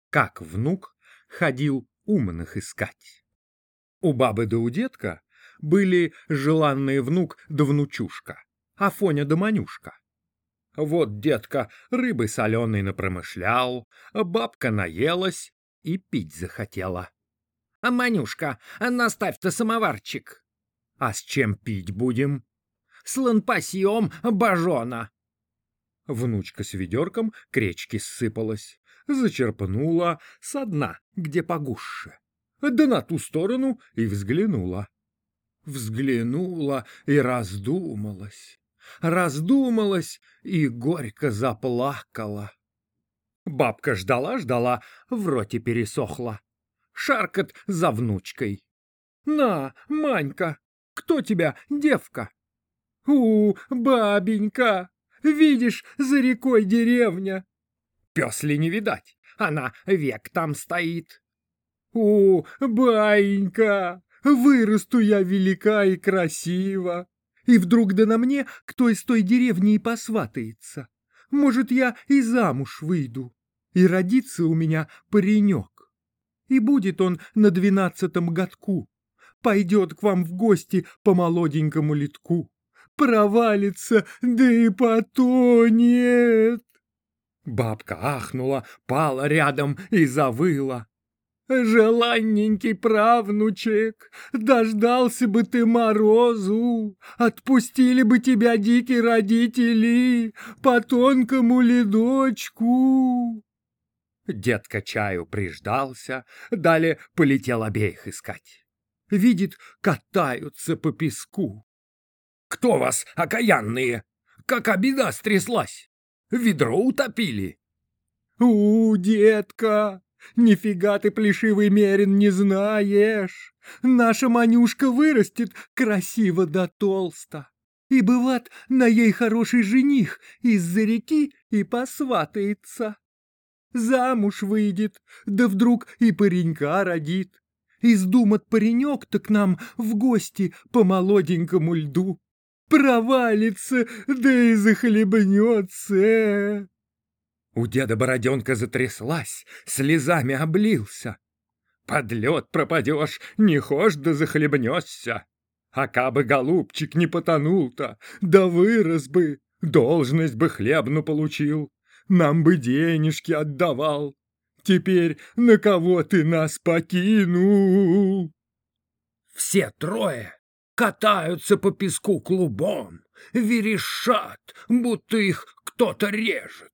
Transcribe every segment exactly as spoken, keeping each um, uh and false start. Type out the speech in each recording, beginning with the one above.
как внук ходил умных искать. У бабы да у детка были желанный внук да внучушка, Афоня да Манюшка. Вот детка рыбы соленой напромышлял, бабка наелась и пить захотела. — А, Манюшка, наставь-то самоварчик. — А с чем пить будем? — С ланпасьем бажона. Внучка с ведерком к речке ссыпалась, зачерпнула со дна, где погуще, да на ту сторону и взглянула. Взглянула и раздумалась, раздумалась и горько заплакала. Бабка ждала-ждала, в роте пересохла. Шаркот за внучкой. — На, Манька, кто тебя, девка? — У, бабенька, видишь, за рекой деревня. — Пес ли не видать, она век там стоит. — У, баинька, вырасту я велика и красива, и вдруг да на мне кто из той деревни и посватается. Может, я и замуж выйду, и родится у меня паренек. И будет он на двенадцатом годку, пойдет к вам в гости по молоденькому литку, провалится, да и потонет. Бабка ахнула, пала рядом и завыла. Желанненький правнучек, дождался бы ты морозу, отпустили бы тебя дикие родители по тонкому ледочку. Детка чаю приждался, далее полетел обеих искать. Видит, катаются по песку. — Кто вас, окаянные? Кака беда стряслась? Ведро утопили? — У, детка, нифига ты, плешивый мерин, не знаешь. Наша Манюшка вырастет красиво да толсто, и, быват, на ей хороший жених из-за реки и посватается. Замуж выйдет, да вдруг и паренька родит. Издумат паренек-то к нам в гости по молоденькому льду. Провалится, да и захлебнется. У деда бороденка затряслась, слезами облился. Под лед пропадешь, не хошь да захлебнешься. А кабы голубчик не потонул-то, да вырос бы, должность бы хлебну получил. Нам бы денежки отдавал. Теперь на кого ты нас покинул? Все трое катаются по песку клубом, верещат, будто их кто-то режет.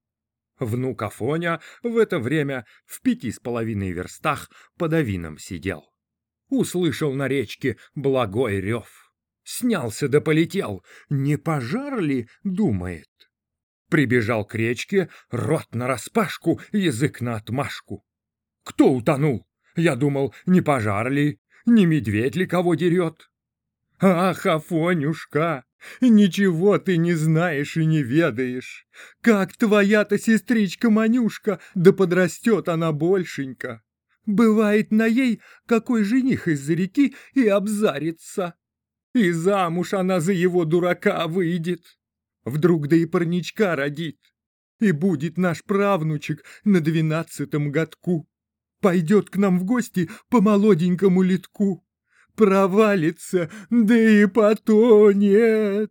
Внук Афоня в это время в пяти с половиной верстах под авином сидел. Услышал на речке благой рев. Снялся да полетел, не пожар ли, думает. Прибежал к речке, рот нараспашку, язык наотмашку. Кто утонул? Я думал, не пожар ли, не медведь ли кого дерет? Ах, Афонюшка, ничего ты не знаешь и не ведаешь. Как твоя-то сестричка Манюшка, да подрастет она большенько. Бывает на ей, какой жених из-за реки и обзарится. И замуж она за его дурака выйдет. Вдруг да и парничка родит, и будет наш правнучек на двенадцатом годку. Пойдет к нам в гости по молоденькому литку. Провалится, да и потонет.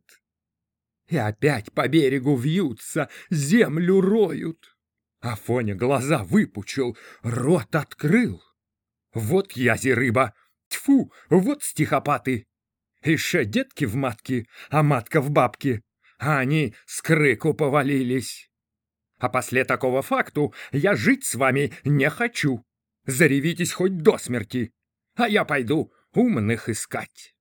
И опять по берегу вьются, землю роют. Афоня глаза выпучил, рот открыл. Вот язи рыба, тьфу, вот стихопаты. Ише детки в матке, а матка в бабке. А они с крыку повалились. А после такого факту я жить с вами не хочу. Заревитесь хоть до смерти, а я пойду умных искать.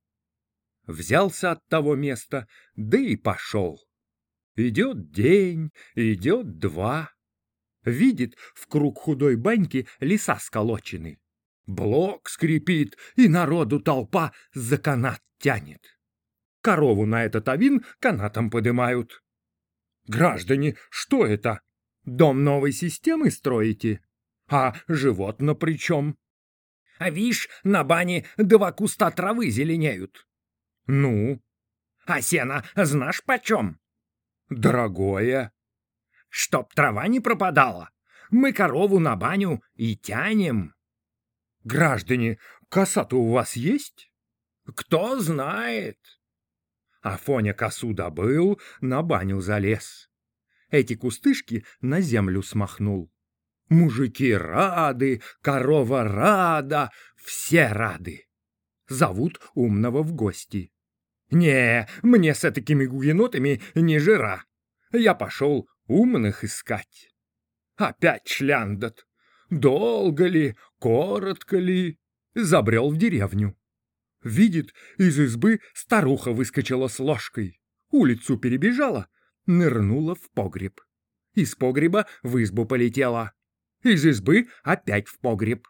Взялся от того места, да и пошел. Идет день, идет два. Видит, в круг худой баньки леса сколочены. Блок скрипит, и народу толпа за канат тянет. Корову на этот авин канатом подымают. Граждане, что это? Дом новой системы строите? А животно при чем? А вишь, на бане два куста травы зеленеют. Ну? А сено знаешь почем? Дорогое. Чтоб трава не пропадала, мы корову на баню и тянем. Граждане, коса-то у вас есть? Кто знает. Афоня косу добыл, на баню залез. Эти кустышки на землю смахнул. Мужики рады, корова рада, все рады. Зовут умного в гости. Не, мне с этакими гуенотами не жира. Я пошел умных искать. Опять шляндат. Долго ли, коротко ли, забрел в деревню. Видит, из избы старуха выскочила с ложкой, улицу перебежала, нырнула в погреб. Из погреба в избу полетела, из избы опять в погреб.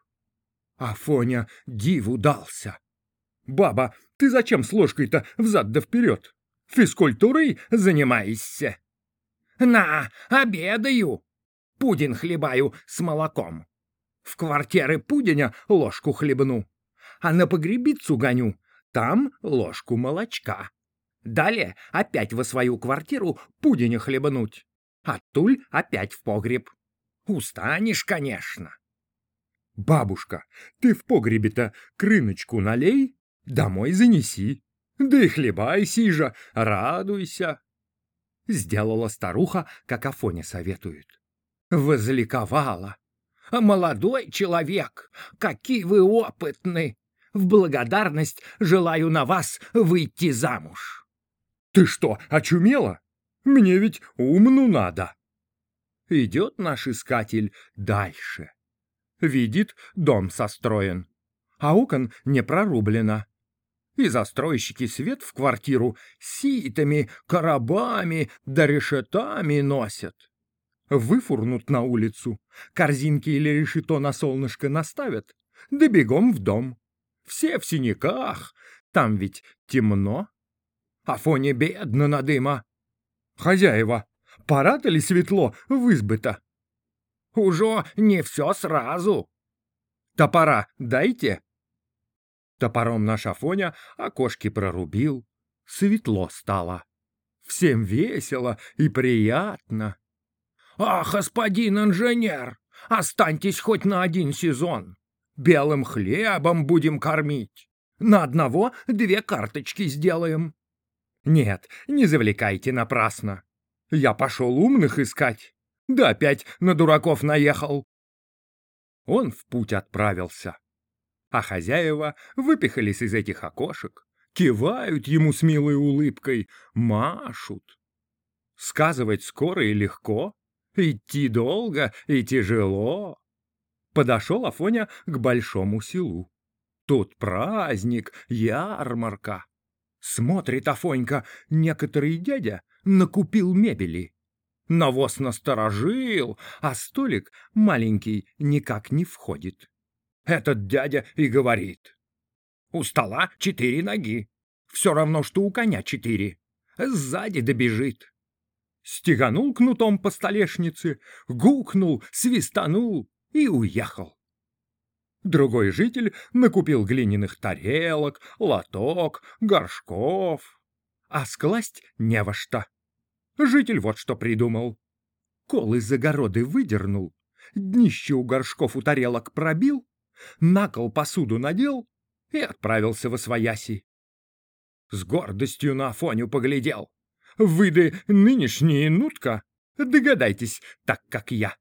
Афоня диву дался. «Баба, ты зачем с ложкой-то взад да вперед? Физкультурой занимаешься?» «На, обедаю! Пудин хлебаю с молоком. В квартиры пудиня ложку хлебну, а на погребицу гоню, там ложку молочка. Далее опять во свою квартиру пудиня хлебнуть, оттуль опять в погреб. Устанешь, конечно». «Бабушка, ты в погребе-то крыночку налей, домой занеси, да и хлебай сижа, радуйся». Сделала старуха, как Афоня советует. Возликовала. «Молодой человек, какие вы опытны! В благодарность желаю на вас выйти замуж». «Ты что, очумела? Мне ведь умну надо». Идет наш искатель дальше. Видит, дом состроен, а окон не прорублено. И застройщики свет в квартиру ситами, коробами да решетами носят. Выфурнут на улицу, корзинки или решето на солнышко наставят, да бегом в дом. Все в синяках, там ведь темно. Афоне бедно на дыма. «Хозяева, пора-то ли светло в избы-то?» «Уже не все сразу». «Топора дайте». Топором наш Афоня окошки прорубил. Светло стало. Всем весело и приятно. «Ах, господин инженер, останьтесь хоть на один сезон. Белым хлебом будем кормить. На одного две карточки сделаем». «Нет, не завлекайте напрасно. Я пошел умных искать, да опять на дураков наехал». Он в путь отправился, а хозяева выпихались из этих окошек, кивают ему с милой улыбкой, машут. Сказывать скоро и легко, идти долго и тяжело. Подошел Афоня к большому селу. Тут праздник, ярмарка. Смотрит Афонька, некоторый дядя накупил мебели. Навоз насторожил, а столик маленький никак не входит. Этот дядя и говорит: «У стола четыре ноги, все равно, что у коня четыре. Сзади добежит». Стеганул кнутом по столешнице, гукнул, свистанул и уехал. Другой житель накупил глиняных тарелок, лоток, горшков, а скласть не во что. Житель вот что придумал. Кол из огороды выдернул, днище у горшков у тарелок пробил, на кол посуду надел и отправился восвояси. С гордостью на Афоню поглядел. «Вы да нынешние нутка, догадайтесь, так как я».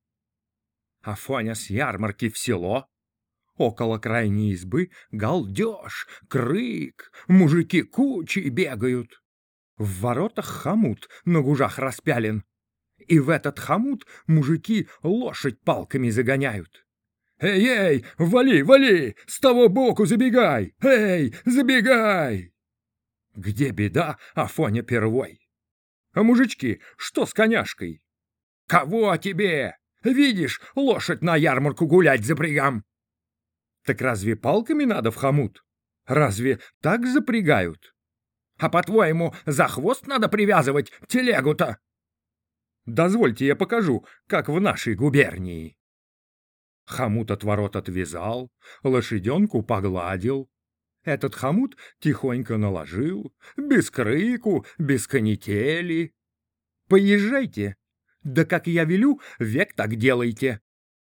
Афоня с ярмарки в село. Около крайней избы галдеж, крик, мужики кучей бегают. В воротах хомут на гужах распялен, и в этот хомут мужики лошадь палками загоняют. «Эй-эй, вали, вали, с того боку забегай! Эй, забегай!» Где беда, Афоня первой. «А мужички, что с коняшкой?» «Кого тебе? Видишь, лошадь на ярмарку гулять запрягам». «Так разве палками надо в хомут? Разве так запрягают?» «А по-твоему, за хвост надо привязывать телегу-то?» «Дозвольте, я покажу, как в нашей губернии». Хомут от ворот отвязал, лошаденку погладил. Этот хомут тихонько наложил, без крыку, без канители. «Поезжайте, да как я велю, век так делайте.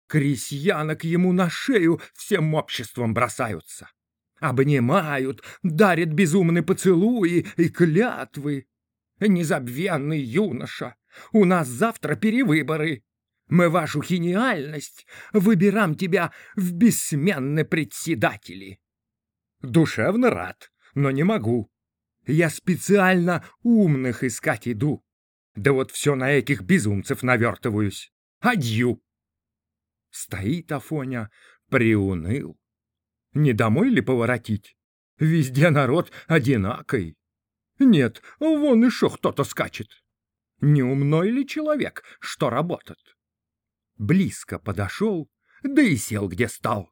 Крестьянок ему на шею всем обществом бросаются. Обнимают, дарят безумные поцелуи и клятвы. Незабвенный юноша, у нас завтра перевыборы. Мы вашу гениальность выберам тебя в бессменные председатели. Душевно рад, но не могу. Я специально умных искать иду. Да вот все на этих безумцев навертываюсь. Адью. Стоит Афоня, приуныл. Не домой ли поворотить? Везде народ одинакой. Нет, вон еще кто-то скачет. Не умной ли человек, что работает? Близко подошел, да и сел, где стал.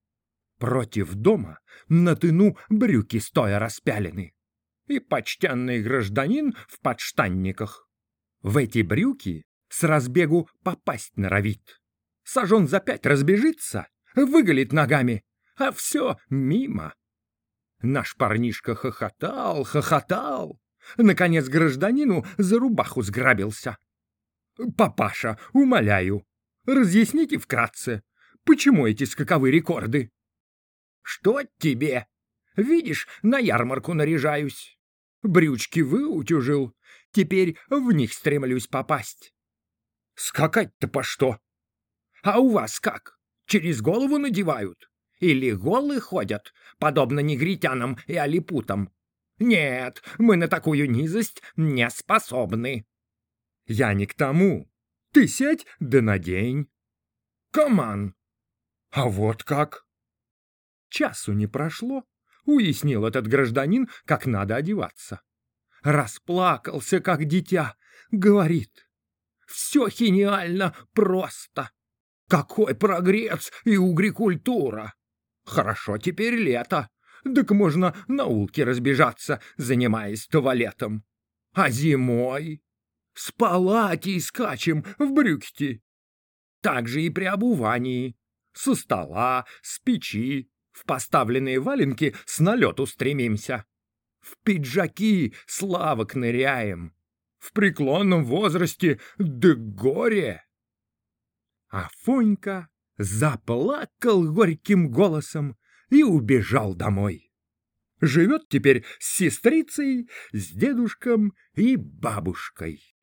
Против дома на тыну брюки стоя распялены. И почтенный гражданин в подштанниках. В эти брюки с разбегу попасть норовит. Сажен за пять разбежится, выголит ногами, а все мимо. Наш парнишка хохотал, хохотал. Наконец гражданину за рубаху сграбился. «Папаша, умоляю, разъясните вкратце, почему эти скаковые рекорды?» «Что тебе? Видишь, на ярмарку наряжаюсь. Брючки выутюжил, теперь в них стремлюсь попасть». «Скакать-то по что?» «А у вас как? Через голову надевают? Или голы ходят, подобно негритянам и алипутам? Нет, мы на такую низость не способны». «Я не к тому. Ты сядь да надень». «Коман». «А вот как?» Часу не прошло, уяснил этот гражданин, как надо одеваться. Расплакался, как дитя, говорит: «Все гениально просто. Какой прогресс и угрикультура! Хорошо теперь лето, так можно на улке разбежаться, занимаясь туалетом. А зимой с палати скачем в брюки. Так же и при обувании. Со стола, с печи, в поставленные валенки с налету стремимся. В пиджаки славок ныряем. В преклонном возрасте да горе». Афонька заплакал горьким голосом и убежал домой. Живет теперь с сестрицей, с дедушком и бабушкой.